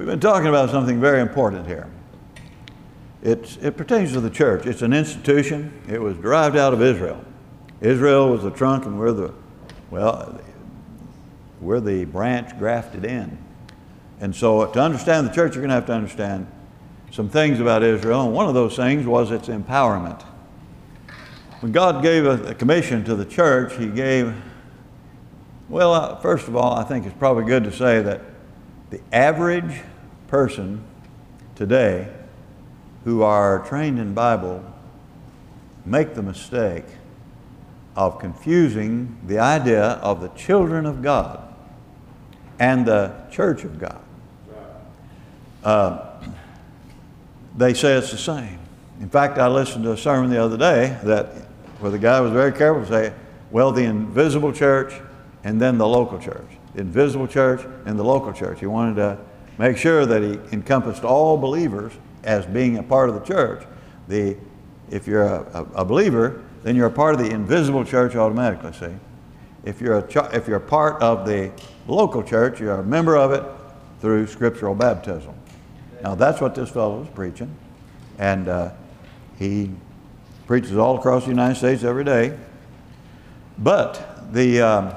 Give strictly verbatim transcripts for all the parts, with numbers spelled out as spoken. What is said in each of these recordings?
We've been talking about something very important here. It's, it pertains to the church. It's an institution. It was derived out of Israel. Israel was the trunk, and we're the, well, we're the branch grafted in. And so to understand the church, you're going to have to understand some things about Israel. And one of those things was its empowerment. When God gave a, a commission to the church, He gave, well, uh, first of all, I think it's probably good to say that the average person today who are trained in Bible make the mistake of confusing the idea of the children of God and the church of God. Uh, they say it's the same. In fact, I listened to a sermon the other day that where the guy was very careful to say, well, the invisible church and then the local church. The invisible church and the local church. He wanted to make sure that he encompassed all believers as being a part of the church. The, if you're a, a, a believer, then you're a part of the invisible church automatically, see? If you're, a, if you're a part of the local church, you're a member of it through scriptural baptism. Now that's what this fellow was preaching. And uh, he preaches all across the United States every day. But the, um,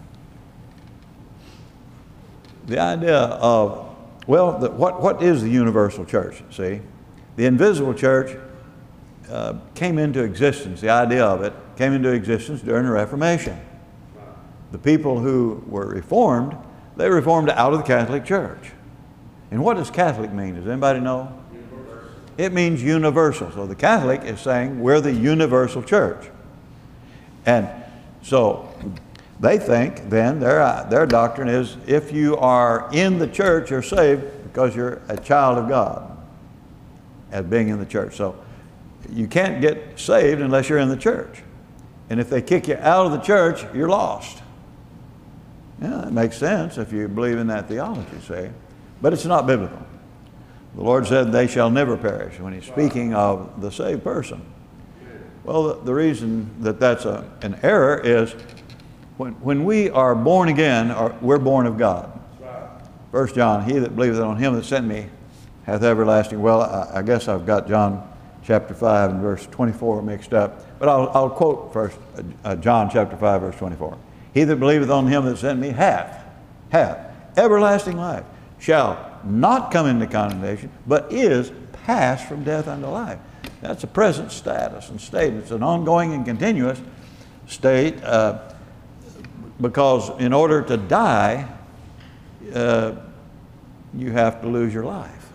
the idea of, well, the, what, what is the universal church, see? The invisible church uh, came into existence, the idea of it came into existence during the Reformation. The people who were Reformed, they reformed out of the Catholic Church. And what does Catholic mean? Does anybody know? Universal. It means universal. So the Catholic is saying we're the universal church. And so they think then, their, their doctrine is if you are in the church, you're saved because you're a child of God as being in the church. So you can't get saved unless you're in the church. And if they kick you out of the church, you're lost. Yeah, that makes sense if you believe in that theology, say. But it's not biblical. The Lord said they shall never perish when He's speaking of the saved person. Well, the, the reason that that's a, an error is when, when we are born again, or we're born of God. First John, he that believeth on Him that sent me hath everlasting. Well, I, I guess I've got John chapter five and verse twenty-four mixed up. But I'll, I'll quote first uh, John chapter five, verse twenty-four. He that believeth on Him that sent me hath, hath everlasting life, shall not come into condemnation, but is passed from death unto life. That's a present status and state. It's an ongoing and continuous state uh, because in order to die, uh, you have to lose your life.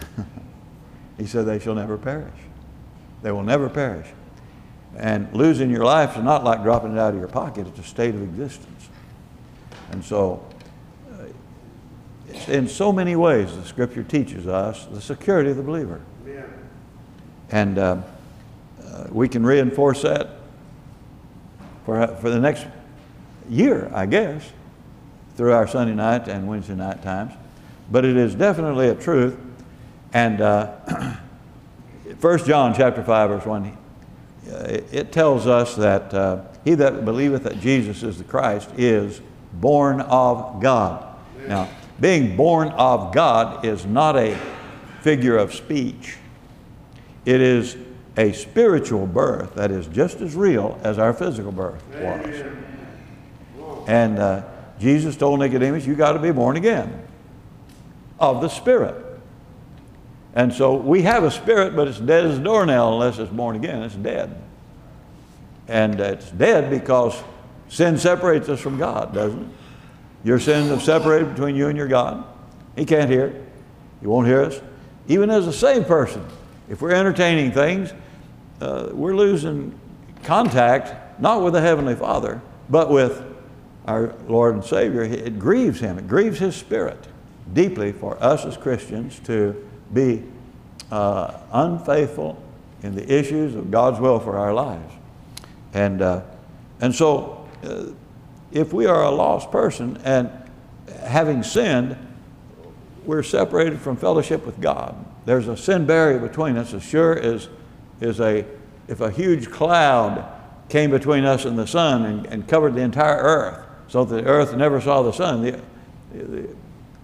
He said they shall never perish. They will never perish. And losing your life is not like dropping it out of your pocket. It's a state of existence. And so, uh, it's in so many ways the Scripture teaches us the security of the believer. Amen. And uh, uh, we can reinforce that for, for the next year, I guess, through our Sunday night and Wednesday night times. But it is definitely a truth. And uh, First John chapter five, verse one, it tells us that uh, he that believeth that Jesus is the Christ is born of God. Amen. Now, being born of God is not a figure of speech. It is a spiritual birth that is just as real as our physical birth was. Amen. And uh, Jesus told Nicodemus, you got to be born again of the Spirit. And so we have a spirit, but it's dead as a doornail unless it's born again. It's dead. And it's dead because sin separates us from God, doesn't it? Your sins have separated between you and your God. He can't hear. He won't hear us. Even as a saved person, if we're entertaining things, uh, we're losing contact, not with the Heavenly Father, but with our Lord and Savior. It grieves Him. It grieves His Spirit deeply for us as Christians to be uh, unfaithful in the issues of God's will for our lives. And, uh, and so uh, if we are a lost person and having sinned, we're separated from fellowship with God. There's a sin barrier between us as sure as, as a, if a huge cloud came between us and the sun and, and covered the entire earth so that the earth never saw the sun. The, the,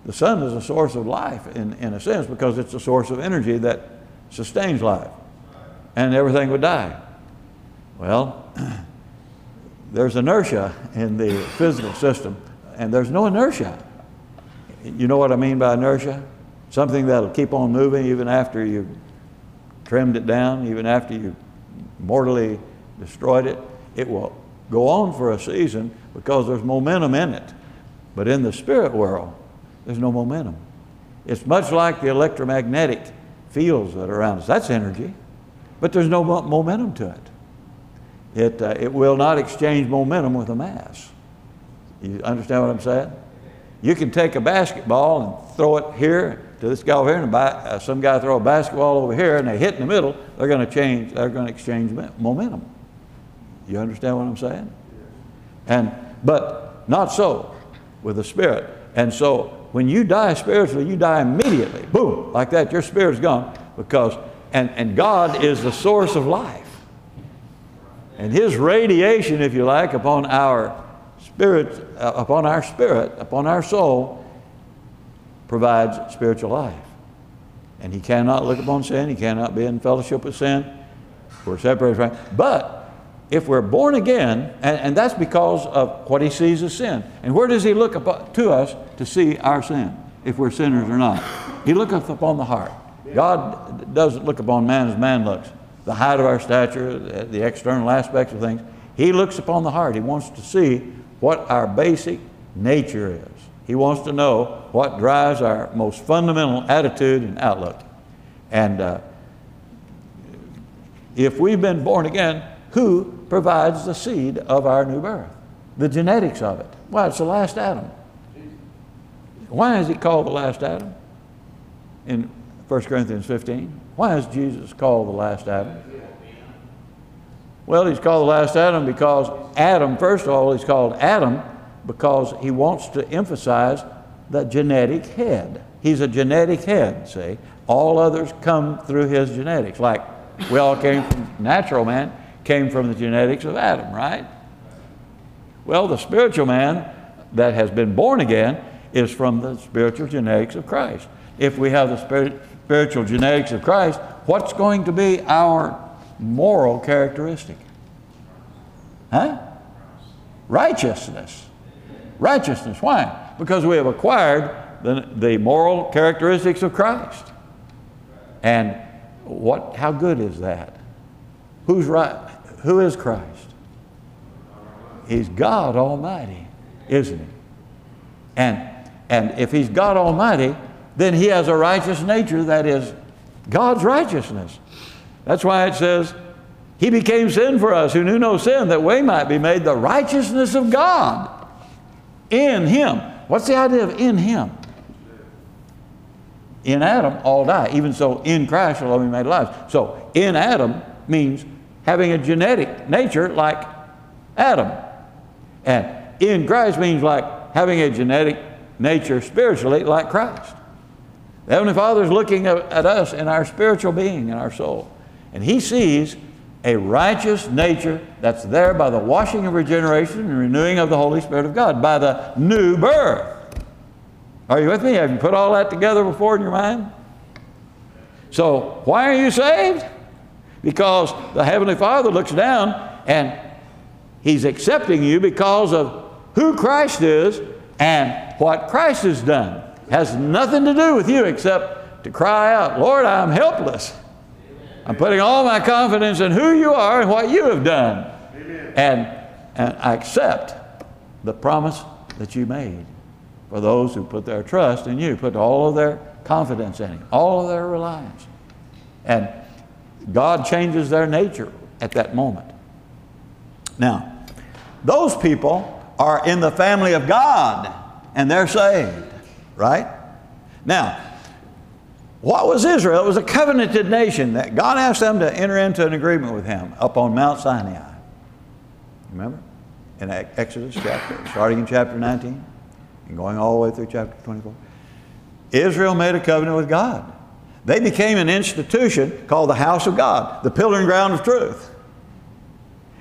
The sun is a source of life in, in a sense, because it's a source of energy that sustains life. And everything would die. Well, there's inertia in the physical system, and there's no inertia. You know what I mean by inertia? Something that'll keep on moving even after you've trimmed it down, even after you've mortally destroyed it. It will go on for a season because there's momentum in it. But in the spirit world, there's no momentum. It's much like the electromagnetic fields that are around us. That's energy, but there's no mo momentum to it. It, uh, it will not exchange momentum with a mass. You understand what I'm saying? You can take a basketball and throw it here to this guy over here, and uh, some guy throw a basketball over here, and they hit in the middle. They're going to change. They're going to exchange momentum. You understand what I'm saying? And but not so with the spirit. And so when you die spiritually, you die immediately. Boom, like that. Your spirit's gone because and and God is the source of life. And His radiation, if you like, upon our spirit, uh, upon our spirit, upon our soul, provides spiritual life. And He cannot look upon sin. He cannot be in fellowship with sin. We're separated from it. But if we're born again, and, and that's because of what He sees as sin. And where does He look up to us to see our sin, if we're sinners or not? He looketh upon the heart. God doesn't look upon man as man looks. The height of our stature, the external aspects of things. He looks upon the heart. He wants to see what our basic nature is. He wants to know what drives our most fundamental attitude and outlook. And uh, if we've been born again, who provides the seed of our new birth? The genetics of it. Well, it's the last Adam. Why is He called the last Adam in First Corinthians fifteen? Why is Jesus called the last Adam? Well, He's called the last Adam because Adam, first of all, He's called Adam because He wants to emphasize the genetic head. He's a genetic head, see? All others come through His genetics. Like we all came from natural man, came from the genetics of Adam, right? Well, the spiritual man that has been born again is from the spiritual genetics of Christ. If we have the spirit, spiritual genetics of Christ, what's going to be our moral characteristic? Huh? Righteousness. Righteousness. Why? Because we have acquired the, the moral characteristics of Christ. And what? How good is that? Who's right? Who is Christ? He's God Almighty, isn't He? And, and if He's God Almighty, then He has a righteous nature that is God's righteousness. That's why it says, He became sin for us who knew no sin, that we might be made the righteousness of God in Him. What's the idea of in Him? In Adam, all die. Even so, in Christ shall all be made alive. So, in Adam means having a genetic nature like Adam. And in Christ means like having a genetic nature spiritually like Christ. The Heavenly Father is looking at us in our spiritual being, in our soul. And He sees a righteous nature that's there by the washing of regeneration and renewing of the Holy Spirit of God, by the new birth. Are you with me? Have you put all that together before in your mind? So, why are you saved? Because the Heavenly Father looks down and He's accepting you because of who Christ is and what Christ has done. Has nothing to do with you except to cry out, Lord, I'm helpless. I'm putting all my confidence in who you are and what you have done. And, and I accept the promise that you made for those who put their trust in you, put all of their confidence in Him, all of their reliance. And God changes their nature at that moment. Now, those people are in the family of God and they're saved, right? Now, what was Israel? It was a covenanted nation that God asked them to enter into an agreement with Him up on Mount Sinai. Remember? In Exodus chapter, starting in chapter nineteen and going all the way through chapter twenty-four. Israel made a covenant with God. They became an institution called the house of God, the pillar and ground of truth.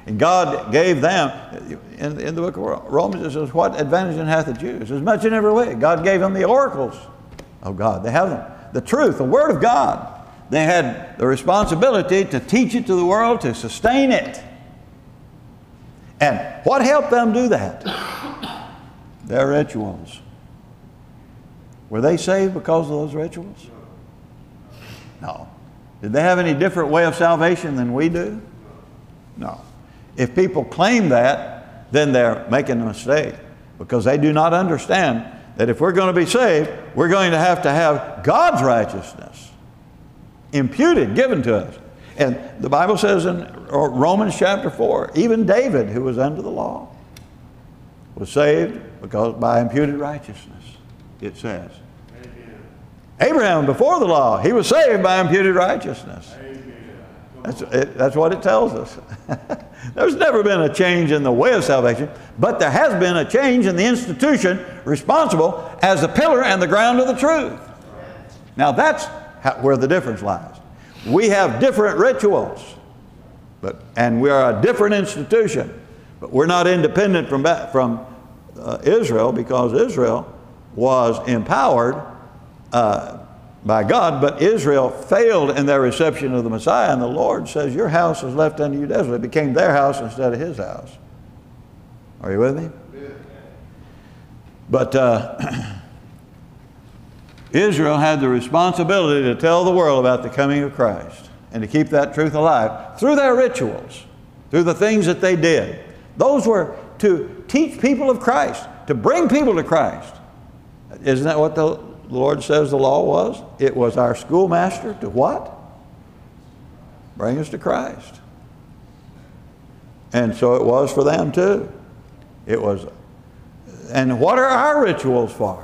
And God gave them, in, in the book of Romans, it says, what advantage then hath the Jews? As much in every way. God gave them the oracles of God. They have them. The truth, the Word of God. They had the responsibility to teach it to the world, to sustain it. And what helped them do that? Their rituals. Were they saved because of those rituals? No. Did they have any different way of salvation than we do? No. If people claim that, then they're making a mistake, because they do not understand that if we're going to be saved, we're going to have to have God's righteousness imputed, given to us. And the Bible says in Romans chapter four, even David, who was under the law, was saved because by imputed righteousness, it says. Amen. Abraham, before the law, he was saved by imputed righteousness. That's, it, that's what it tells us. There's never been a change in the way of salvation, but there has been a change in the institution responsible as the pillar and the ground of the truth. Now that's how, where the difference lies. We have different rituals, but and we are a different institution, but we're not independent from, from uh, Israel, because Israel was empowered uh, by God, but Israel failed in their reception of the Messiah, and the Lord says, your house is left unto you desolate. It became their house instead of his house. Are you with me? Yeah. But uh, Israel had the responsibility to tell the world about the coming of Christ and to keep that truth alive through their rituals, through the things that they did. Those were to teach people of Christ, to bring people to Christ. Isn't that what the Lord says the law was? It was our schoolmaster to what? Bring us to Christ. And so it was for them too. It was. And what are our rituals for?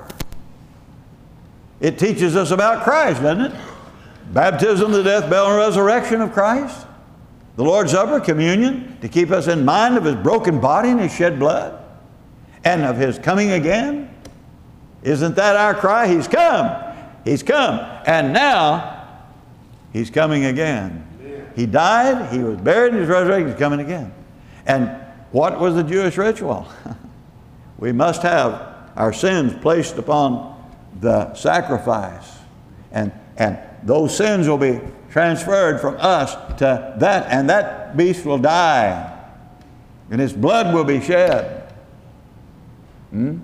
It teaches us about Christ, doesn't it? Baptism, the death, burial, and resurrection of Christ. The Lord's Supper, communion, to keep us in mind of his broken body and his shed blood, and of his coming again. Isn't that our cry? He's come. He's come. And now he's coming again. He died, he was buried, and he's resurrected, he's coming again. And what was the Jewish ritual? We must have our sins placed upon the sacrifice. And, and those sins will be transferred from us to that, and that beast will die. And his blood will be shed. Hmm?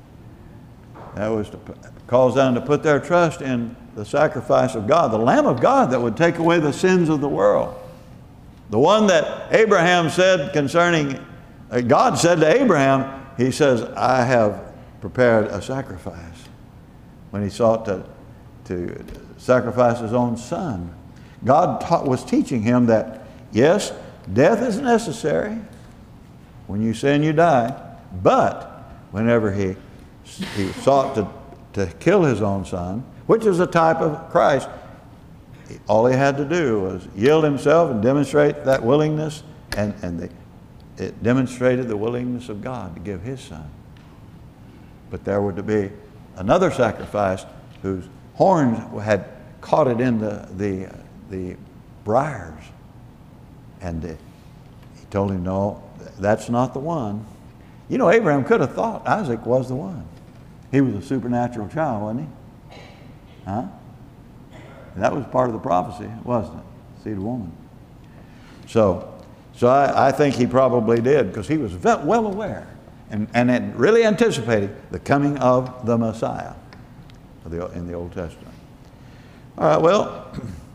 That was to cause them to put their trust in the sacrifice of God, the Lamb of God that would take away the sins of the world. The one that Abraham said concerning, God said to Abraham, he says, I have prepared a sacrifice, when he sought to, to sacrifice his own son. God taught, was teaching him that, yes, death is necessary. When you sin, you die. But whenever he He sought to, to kill his own son, which is a type of Christ, all he had to do was yield himself and demonstrate that willingness, and, and the, it demonstrated the willingness of God to give his son. But there were to be another sacrifice whose horns had caught it in the, the, the briars. And uh, he told him, no, that's not the one. You know, Abraham could have thought Isaac was the one. He was a supernatural child, wasn't he? Huh? That was part of the prophecy, wasn't it? Seed of woman. So, so I, I think he probably did, because he was well aware and, and had really anticipated the coming of the Messiah in the Old Testament. All right, well,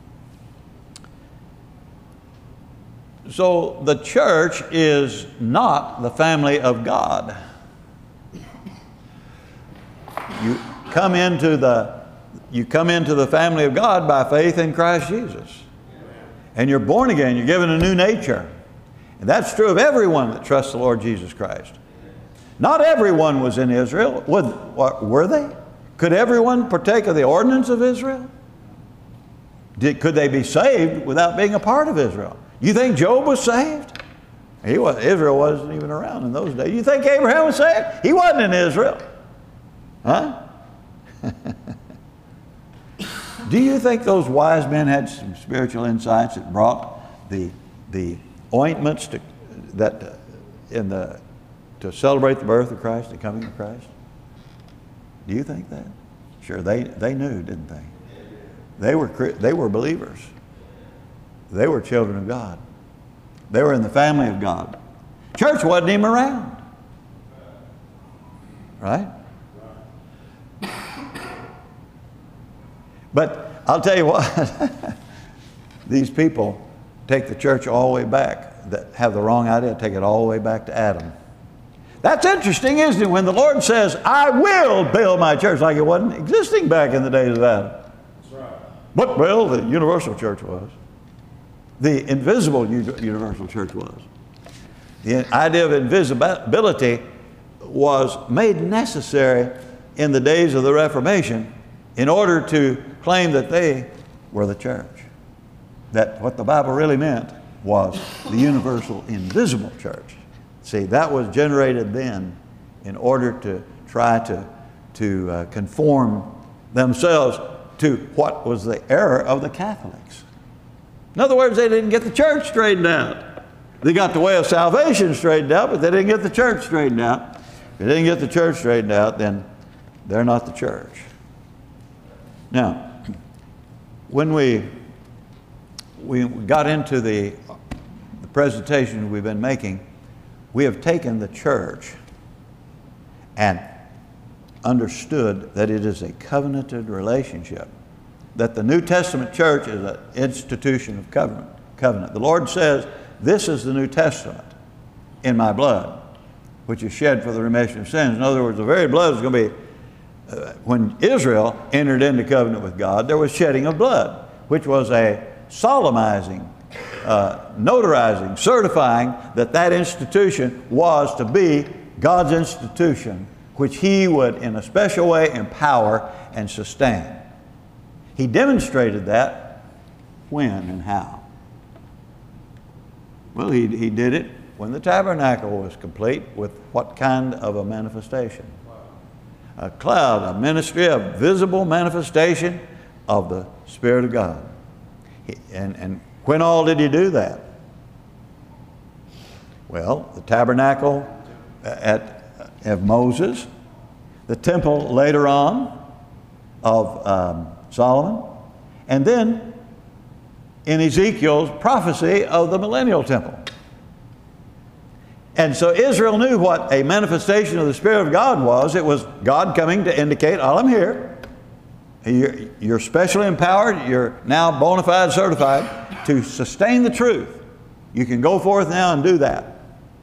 so the church is not the family of God. You come into the you come into the family of God by faith in Christ Jesus. And you're born again, you're given a new nature. And that's true of everyone that trusts the Lord Jesus Christ. Not everyone was in Israel. Were they? Could everyone partake of the ordinance of Israel? Did, could they be saved without being a part of Israel? You think Job was saved? He was, Israel wasn't even around in those days. You think Abraham was saved? He wasn't in Israel. Huh? Do you think those wise men had some spiritual insights that brought the, the ointments to, that uh, in the to celebrate the birth of Christ, the coming of Christ? Do you think that? Sure, they they knew, didn't they? They were they were believers. They were children of God. They were in the family of God. Church wasn't even around, right? But I'll tell you what, these people take the church all the way back, that have the wrong idea, take it all the way back to Adam. That's interesting, isn't it? When the Lord says, I will build my church, like it wasn't existing back in the days of Adam. That's right. But, well, the universal church was. The invisible universal church was. The idea of invisibility was made necessary in the days of the Reformation in order to claim that they were the church. That what the Bible really meant was the universal invisible church. See, that was generated then in order to try to, to uh, conform themselves to what was the error of the Catholics. In other words, they didn't get the church straightened out. They got the way of salvation straightened out, but they didn't get the church straightened out. If they didn't get the church straightened out, then they're not the church. Now, when we, we got into the, the presentation we've been making, we have taken the church and understood that it is a covenanted relationship, that the New Testament church is an institution of covenant. covenant. The Lord says, this is the New Testament in my blood, which is shed for the remission of sins. In other words, the very blood is going to be, uh, when Israel entered into covenant with God, there was shedding of blood, which was a solemnizing, uh, notarizing, certifying that that institution was to be God's institution, which He would in a special way empower and sustain. He demonstrated that when and how? Well, he, he did it when the tabernacle was complete. With what kind of a manifestation? A cloud, a ministry, a visible manifestation of the Spirit of God. He, and, and when all did He do that? Well, the tabernacle at, of Moses, the temple later on of um, Solomon, and then in Ezekiel's prophecy of the millennial temple. And so Israel knew what a manifestation of the Spirit of God was. It was God coming to indicate, oh, I'm here. You're, you're specially empowered. You're now bona fide certified to sustain the truth. You can go forth now and do that.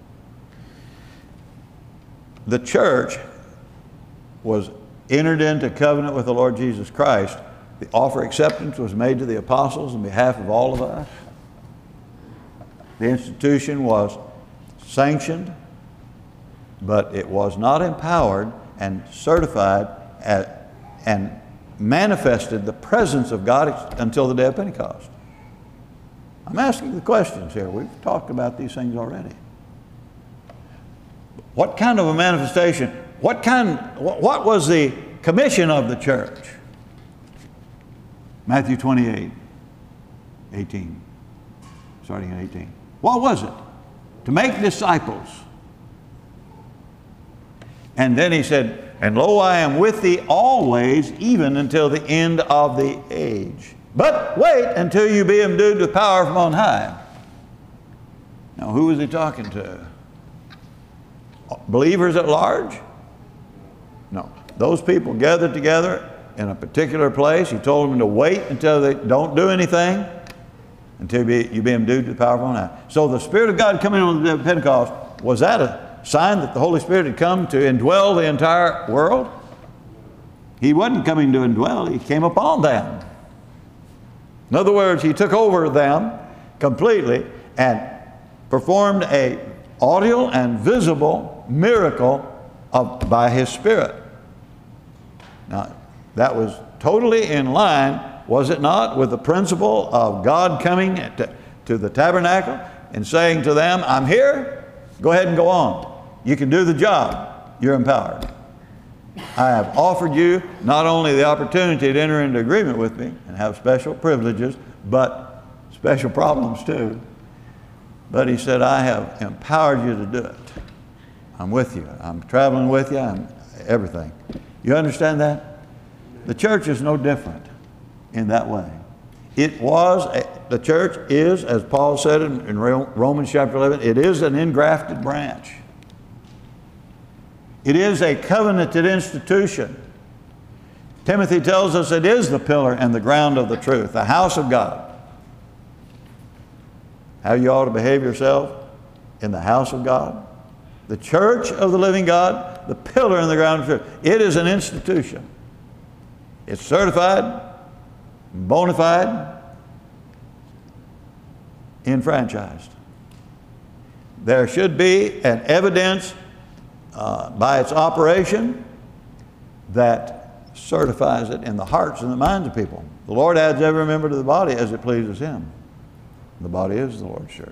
The church was entered into covenant with the Lord Jesus Christ. The offer of acceptance was made to the apostles on behalf of all of us. The institution was sanctioned, but it was not empowered and certified at, and manifested the presence of God until the day of Pentecost. I'm asking the questions here. We've talked about these things already. What kind of a manifestation? What kind? What was the commission of the church? Matthew twenty-eight, eighteen, starting at eighteen. What was it? To make disciples. And then He said, and lo, I am with thee always, even until the end of the age. But wait until you be endued with power from on high. Now, who was He talking to? Believers at large? No. Those people gathered together in a particular place. He told them to wait until they don't do anything, until you be, you be endued with the power from on high. So the Spirit of God coming on the day of Pentecost, was that a sign that the Holy Spirit had come to indwell the entire world? He wasn't coming to indwell, He came upon them. In other words, He took over them completely and performed a audible and visible miracle of, by His Spirit. Now, that was totally in line, was it not, with the principle of God coming to, to the tabernacle and saying to them, I'm here, go ahead and go on. You can do the job. You're empowered. I have offered you not only the opportunity to enter into agreement with me and have special privileges, but special problems too. But he said, I have empowered you to do it. I'm with you. I'm traveling with you. I'm everything. You understand that? The church is no different in that way. It was, the church is, as Paul said in, in Romans chapter eleven, it is an engrafted branch. It is a covenanted institution. Timothy tells us it is the pillar and the ground of the truth, the house of God. How you ought to behave yourself in the house of God. The church of the living God, the pillar and the ground of truth. It is an institution. It's certified, bona fide, enfranchised. There should be an evidence uh, by its operation that certifies it in the hearts and the minds of people. The Lord adds every member to the body as it pleases Him. The body is the Lord's church.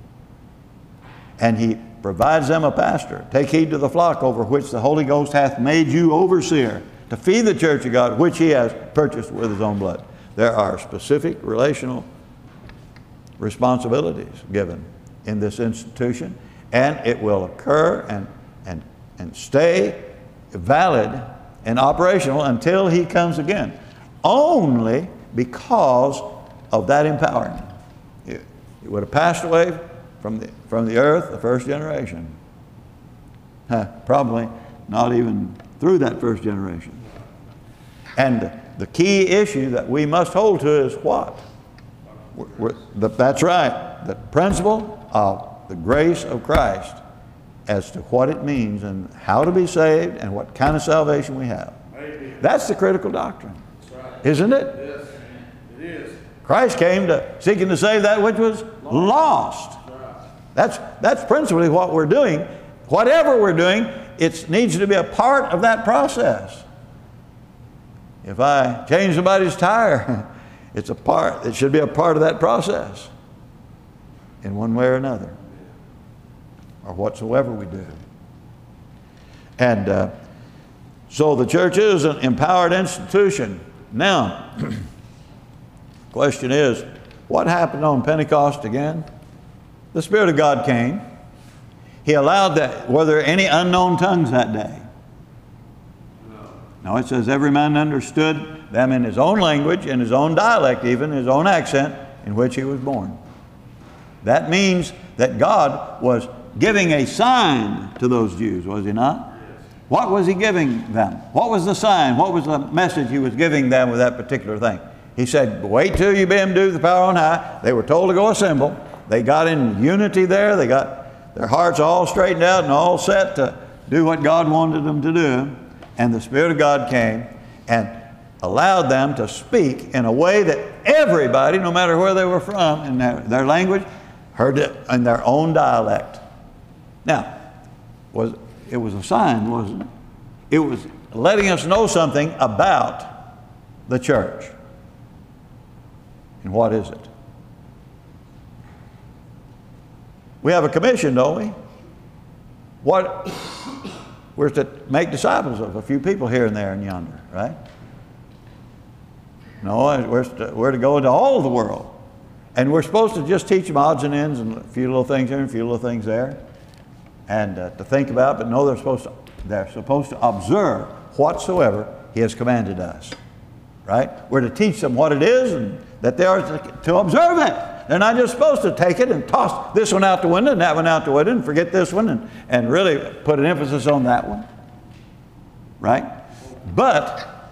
And He provides them a pastor. Take heed to the flock over which the Holy Ghost hath made you overseer, to feed the church of God, which He has purchased with His own blood. There are specific relational responsibilities given in this institution, and it will occur and, and, and stay valid and operational until He comes again, only because of that empowering. It, it would have passed away from the, from the earth, the first generation. Huh, probably not even through that first generation. And the key issue that we must hold to is what? We're, we're, the, that's right, the principle of the grace of Christ as to what it means and how to be saved and what kind of salvation we have. Amen. That's the critical doctrine. That's right. Isn't it? Yes, it is. Christ came to seeking to save that which was lost. That's, that's principally what we're doing. Whatever we're doing, it needs to be a part of that process. If I change somebody's tire, it's a part, it should be a part of that process in one way or another, or whatsoever we do. And uh, so the church is an empowered institution. Now, the question is, what happened on Pentecost again? The Spirit of God came. He allowed that. Were there any unknown tongues that day? No. No, it says every man understood them in his own language, in his own dialect even, his own accent in which he was born. That means that God was giving a sign to those Jews, was He not? Yes. What was He giving them? What was the sign? What was the message He was giving them with that particular thing? He said, wait till you be endued with the power on high. They were told to go assemble. They got in unity there. They got their hearts all straightened out and all set to do what God wanted them to do. And the Spirit of God came and allowed them to speak in a way that everybody, no matter where they were from, in their, their language, heard it in their own dialect. Now, was it was a sign, wasn't it? It was letting us know something about the church. And what is it? We have a commission, don't we? What? We're to make disciples of a few people here and there and yonder, right? No, we're to, we're to go into all of the world. And we're supposed to just teach them odds and ends and a few little things here and a few little things there. And uh, to think about, but no, they're supposed to, they're supposed to observe whatsoever He has commanded us, right? We're to teach them what it is and that they are to, to observe it. They're not just supposed to take it and toss this one out the window and that one out the window and forget this one and, and really put an emphasis on that one, right? But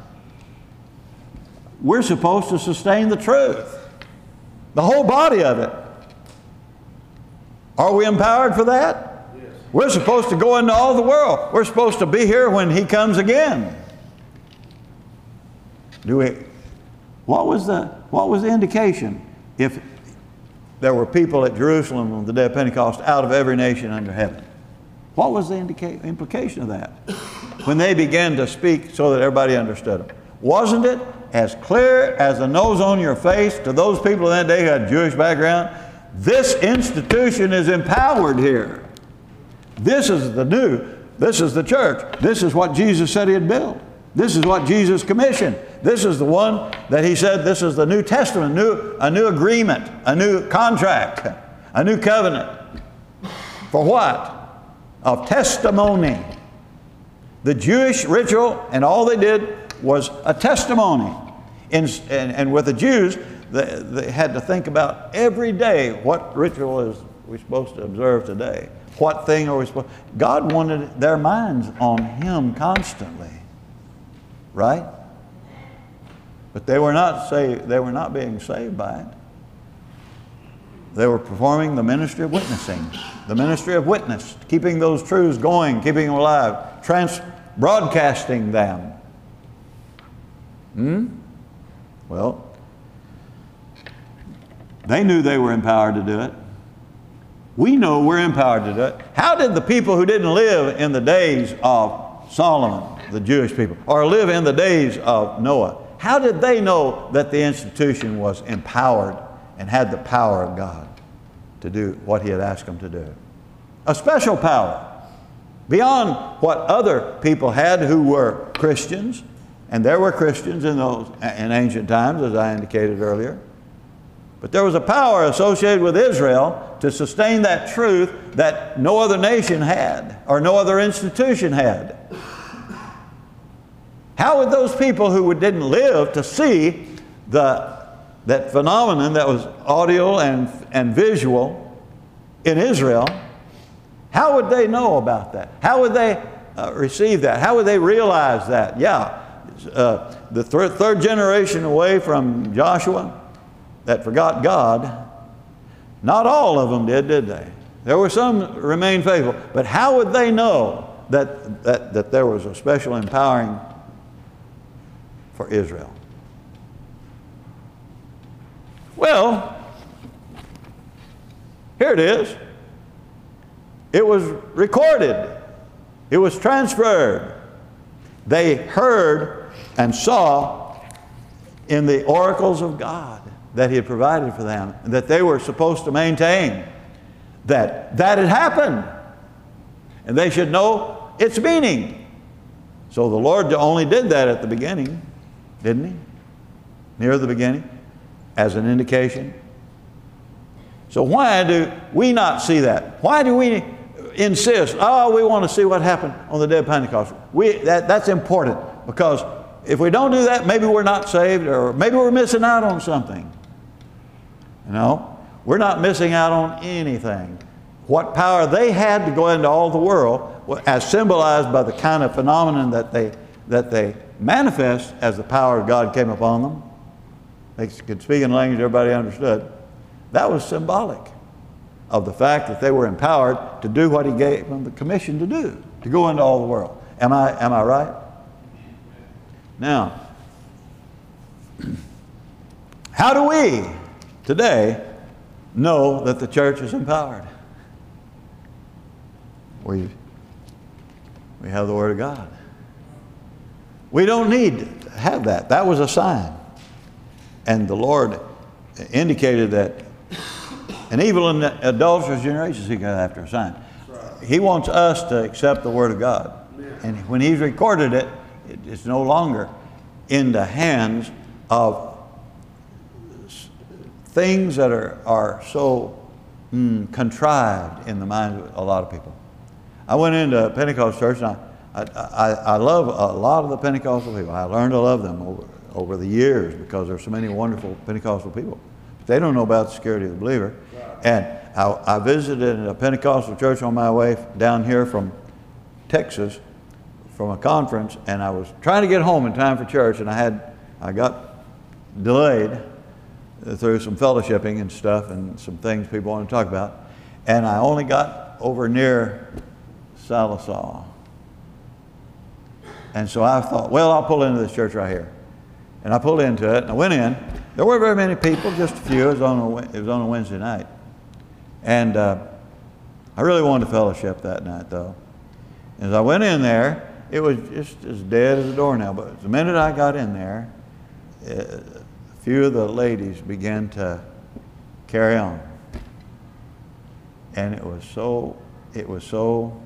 we're supposed to sustain the truth, the whole body of it. Are we empowered for that? Yes. We're supposed to go into all the world. We're supposed to be here when He comes again. Do we? What was the what was the indication? If there were people at Jerusalem on the day of Pentecost out of every nation under heaven, what was the indica- implication of that? When they began to speak so that everybody understood them, wasn't it as clear as the nose on your face to those people in that day who had Jewish background? This institution is empowered here. This is the new, this is the church. This is what Jesus said He'd build. This is what Jesus commissioned. This is the one that He said, this is the New Testament, new, a new agreement, a new contract, A new covenant. For what? Of testimony. The Jewish ritual and all they did was a testimony. In, and, and with the Jews, they, they had to think about every day, what ritual is we supposed to observe today? What thing are we supposed to? God wanted their minds on Him constantly. Right? But they were not saved, they were not being saved by it. They were performing the ministry of witnessing, the ministry of witness, keeping those truths going, keeping them alive, trans broadcasting them. Hmm? Well, they knew they were empowered to do it. We know we're empowered to do it. How did the people who didn't live in the days of Solomon, the Jewish people, or live in the days of Noah, how did they know that the institution was empowered and had the power of God to do what He had asked them to do? A special power beyond what other people had who were Christians, and there were Christians in those in ancient times, as I indicated earlier. But there was a power associated with Israel to sustain that truth that no other nation had, or no other institution had. How would those people who didn't live to see the, that phenomenon that was audio and, and visual in Israel, how would they know about that? How would they uh, receive that? How would they realize that? Yeah, uh, the th third generation away from Joshua that forgot God, not all of them did, did they? There were some that remained faithful. But how would they know that, that, that there was a special empowering for Israel? Well, here it is. It was recorded. It was transferred. They heard and saw in the oracles of God that He had provided for them, and that they were supposed to maintain that that had happened. And they should know its meaning. So the Lord only did that at the beginning, didn't He? Near the beginning, as an indication. So why do we not see that? Why do we insist, oh, we want to see what happened on the day of Pentecost? We, that, that's important, because if we don't do that, maybe we're not saved, or maybe we're missing out on something. You know, we're not missing out on anything. What power they had to go into all the world, as symbolized by the kind of phenomenon that they, that they manifest as the power of God came upon them. They could speak in language everybody understood. That was symbolic of the fact that they were empowered to do what He gave them the commission to do, to go into all the world. Am I, am I right? Now, how do we today know that the church is empowered? We, we have the Word of God. We don't need to have that. That was a sign. And the Lord indicated that an evil and adulterous generation seek after a sign. He wants us to accept the Word of God. And when He's recorded it, it's no longer in the hands of things that are, are so mm, contrived in the minds of a lot of people. I went into a Pentecost church, and I, I, I love a lot of the Pentecostal people. I learned to love them over, over the years because there's so many wonderful Pentecostal people. But they don't know about the security of the believer. And I, I visited a Pentecostal church on my way down here from Texas from a conference, and I was trying to get home in time for church, and I had I got delayed through some fellowshipping and stuff and some things people want to talk about, and I only got over near Sallisaw. And so I thought, well, I'll pull into this church right here. And I pulled into it, and I went in. There weren't very many people, just a few. It was on a, it was on a Wednesday night. And uh, I really wanted to fellowship that night, though. As I went in there, it was just as dead as a doornail. But the minute I got in there, a few of the ladies began to carry on. And it was so, it was so,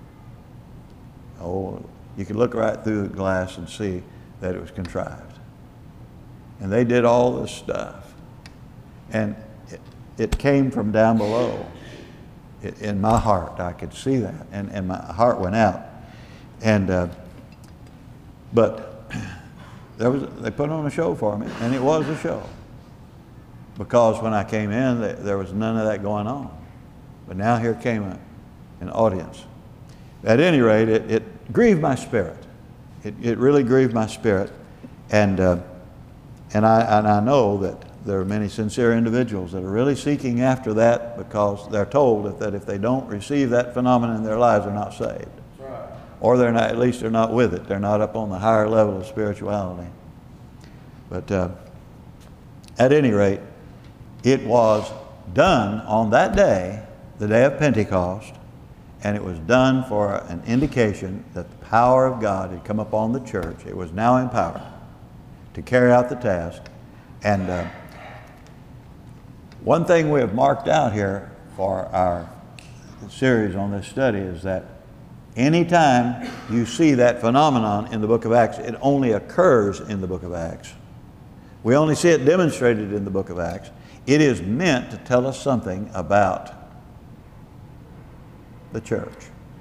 oh, you could look right through the glass and see that it was contrived. And they did all this stuff. And it came from down below. It, in my heart, I could see that, and, and my heart went out. And uh, but there was they put on a show for me, and it was a show. Because when I came in, there was none of that going on. But now here came a, an audience. At any rate, it, it grieved my spirit. It, it really grieved my spirit. And, uh, and, I, and I know that there are many sincere individuals that are really seeking after that because they're told that, that if they don't receive that phenomenon in their lives, they're not saved. Right. Or they're not, at least they're not with it. They're not up on the higher level of spirituality. But uh, at any rate, it was done on that day, the day of Pentecost, and it was done for an indication that the power of God had come upon the church. It was now empowered to carry out the task. And uh, one thing we have marked out here for our series on this study is that anytime you see that phenomenon in the book of Acts, it only occurs in the book of Acts. We only see it demonstrated in the book of Acts. It is meant to tell us something about the church.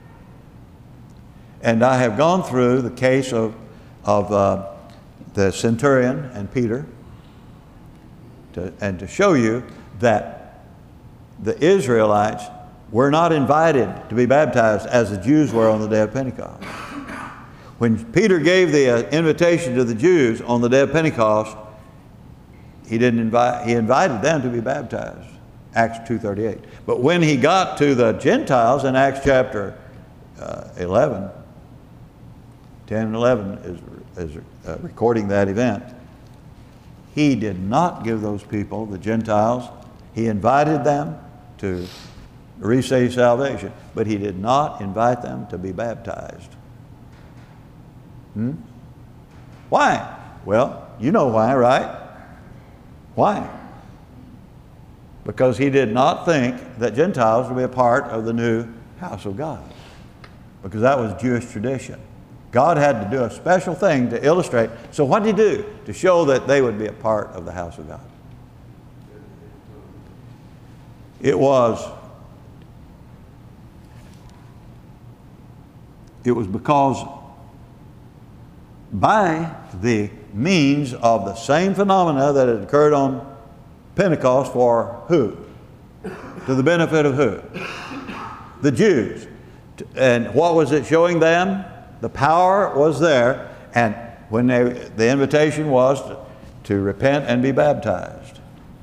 And I have gone through the case of, of uh, the centurion and Peter, to, and to show you that the Israelites were not invited to be baptized as the Jews were on the day of Pentecost. When Peter gave the uh, invitation to the Jews on the day of Pentecost, He didn't invite, he invited them to be baptized, Acts two thirty-eight. But when he got to the Gentiles in Acts chapter uh, eleven, ten and eleven is, is uh, recording that event, he did not give those people, the Gentiles, he invited them to receive salvation, but he did not invite them to be baptized. Hmm? Why? Well, you know why, right? Why? Because he did not think that Gentiles would be a part of the new house of God. Because that was Jewish tradition. God had to do a special thing to illustrate. So what did he do to show that they would be a part of the house of God? It was, it was because by the means of the same phenomena that had occurred on Pentecost for who? To the benefit of who? The Jews. And what was it showing them? The power was there, and when they, the invitation was to, to repent and be baptized.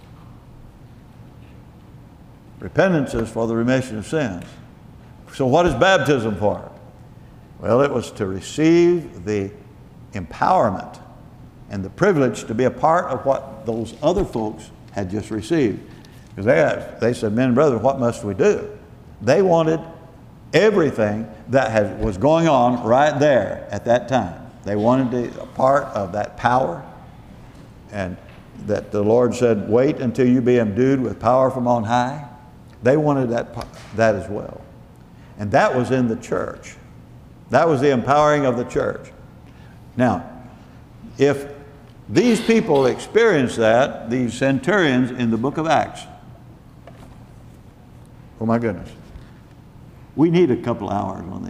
Repentance is for the remission of sins. So what is baptism for? Well, it was to receive the empowerment and the privilege to be a part of what those other folks had just received. Because they, had, they said, men and brothers, what must we do? They wanted everything that had, was going on right there at that time. They wanted to be a part of that power, and that the Lord said, wait until you be endued with power from on high. They wanted that, that as well. And that was in the church. That was the empowering of the church. Now, if these people experienced that, these centurions in the book of Acts, oh my goodness, we need a couple hours on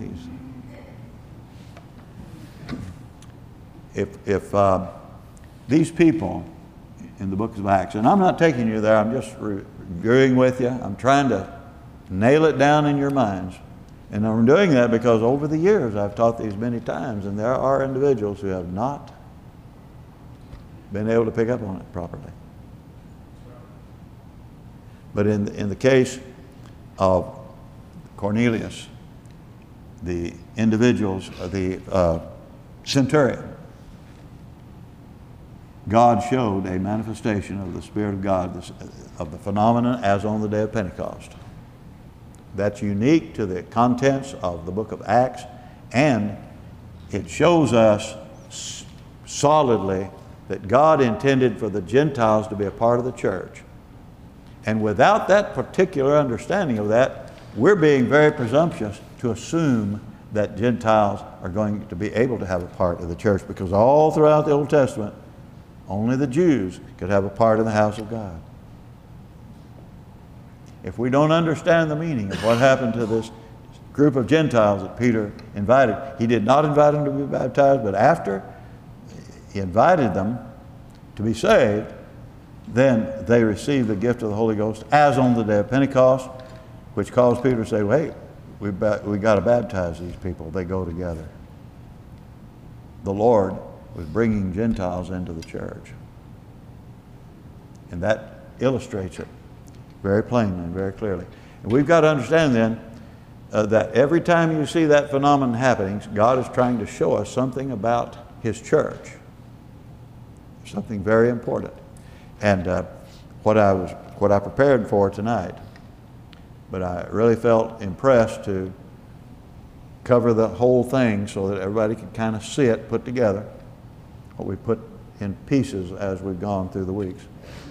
these. If, if uh, these people in the book of Acts, and I'm not taking you there, I'm just reviewing with you, I'm trying to nail it down in your minds. And I'm doing that because over the years I've taught these many times, and there are individuals who have not been able to pick up on it properly. But in the, in the case of Cornelius, the individuals, the uh, centurion, God showed a manifestation of the Spirit of God, of the phenomenon as on the day of Pentecost. That's unique to the contents of the book of Acts, and it shows us solidly that God intended for the Gentiles to be a part of the church. And without that particular understanding of that, we're being very presumptuous to assume that Gentiles are going to be able to have a part of the church, because all throughout the Old Testament, only the Jews could have a part in the house of God. if we don't understand the meaning of what happened to this group of Gentiles that Peter invited, he did not invite them to be baptized, but after he invited them to be saved, then they received the gift of the Holy Ghost as on the day of Pentecost, which caused Peter to say, well, hey, we we got to baptize these people. They go together. The Lord was bringing Gentiles into the church. And that illustrates it very plainly and very clearly. And we've got to understand then uh, that every time you see that phenomenon happening, God is trying to show us something about His church. Something very important. And uh, what I was, what I prepared for tonight, but I really felt impressed to cover the whole thing so that everybody could kind of see it put together, what we put in pieces as we've gone through the weeks,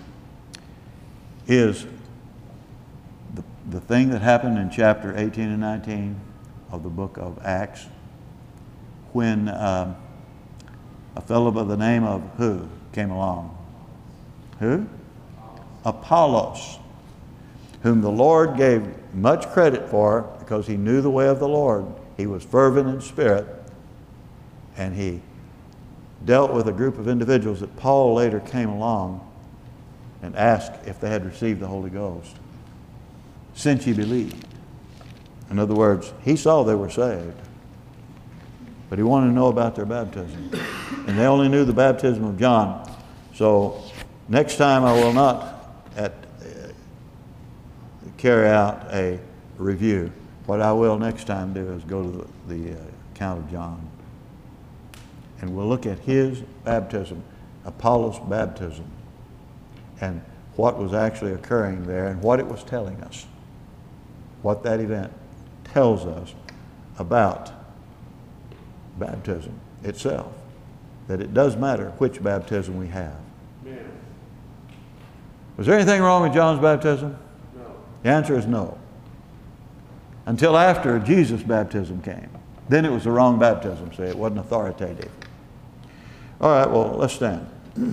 is the, the thing that happened in chapter eighteen and nineteen of the book of Acts, when um, a fellow by the name of who came along? Who? Apollos, whom the Lord gave much credit for because he knew the way of the Lord. He was fervent in spirit, and he dealt with a group of individuals that Paul later came along and asked if they had received the Holy Ghost, since ye believed. In other words, he saw they were saved, but he wanted to know about their baptism. And they only knew the baptism of John. So next time I will not at, uh, carry out a review. What I will next time do is go to the, the uh, account of John. And we'll look at his baptism, Apollos' baptism, and what was actually occurring there and what it was telling us. What that event tells us about baptism itself. That it does matter which baptism we have. Amen. Was there anything wrong with John's baptism? No. The answer is no. Until after Jesus' baptism came. Then it was the wrong baptism, see, it wasn't authoritative. All right, well, let's stand.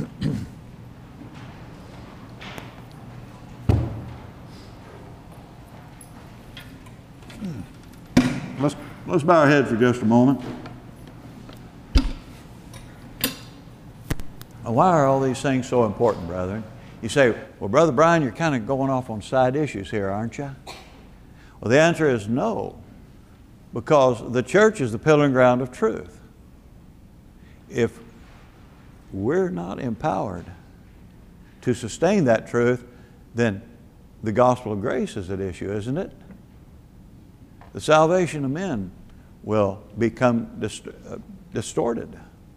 let's, let's bow our head for just a moment. Why are all these things so important, brethren? You say, well, Brother Brian, you're kind of going off on side issues here, aren't you? Well, the answer is no, because the church is the pillar and ground of truth. If we're not empowered to sustain that truth, then the gospel of grace is at issue, isn't it? The salvation of men will become dist- uh, distorted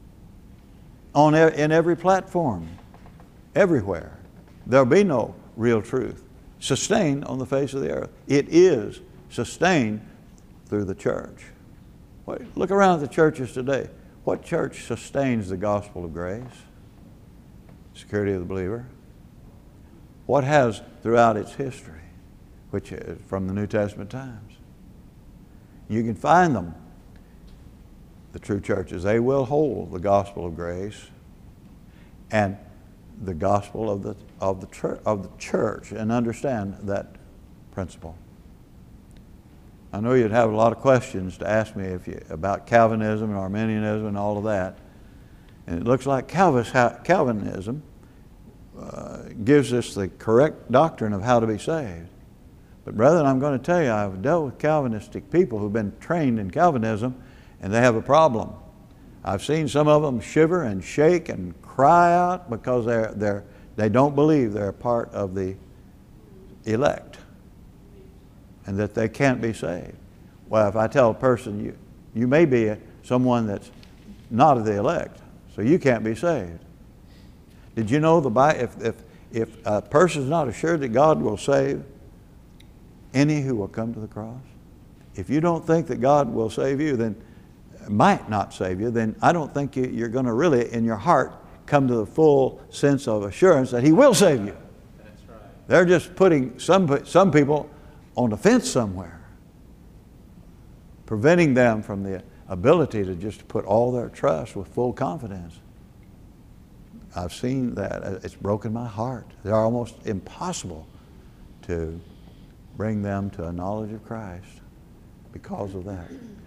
on e- in every platform, everywhere. There'll be no real truth sustained on the face of the earth. It is sustained through the church. Look around at the churches today. What church sustains the gospel of grace? Security of the believer. What has throughout its history, which is from the New Testament times? You can find them, the true churches. They will hold the gospel of grace and the gospel of the of the church of the church, and understand that principle. I know you'd have a lot of questions to ask me if you, about Calvinism and Arminianism and all of that, and it looks like Calvinism uh, gives us the correct doctrine of how to be saved. But brethren, I'm going to tell you, I've dealt with Calvinistic people who've been trained in Calvinism, and they have a problem. I've seen some of them shiver and shake and cry out because they're, they're, they don't believe they're a part of the elect and that they can't be saved. Well, if I tell a person, you, you may be a, someone that's not of the elect, so you can't be saved. Did you know the Bible, if, if, if a person's not assured that God will save any who will come to the cross, if you don't think that God will save you, then might not save you, then I don't think you, you're going to really, in your heart, come to the full sense of assurance that He will save you. That's right. They're just putting some, some people on the fence somewhere, preventing them from the ability to just put all their trust with full confidence. I've seen that. It's broken my heart. They're almost impossible to bring them to a knowledge of Christ because of that.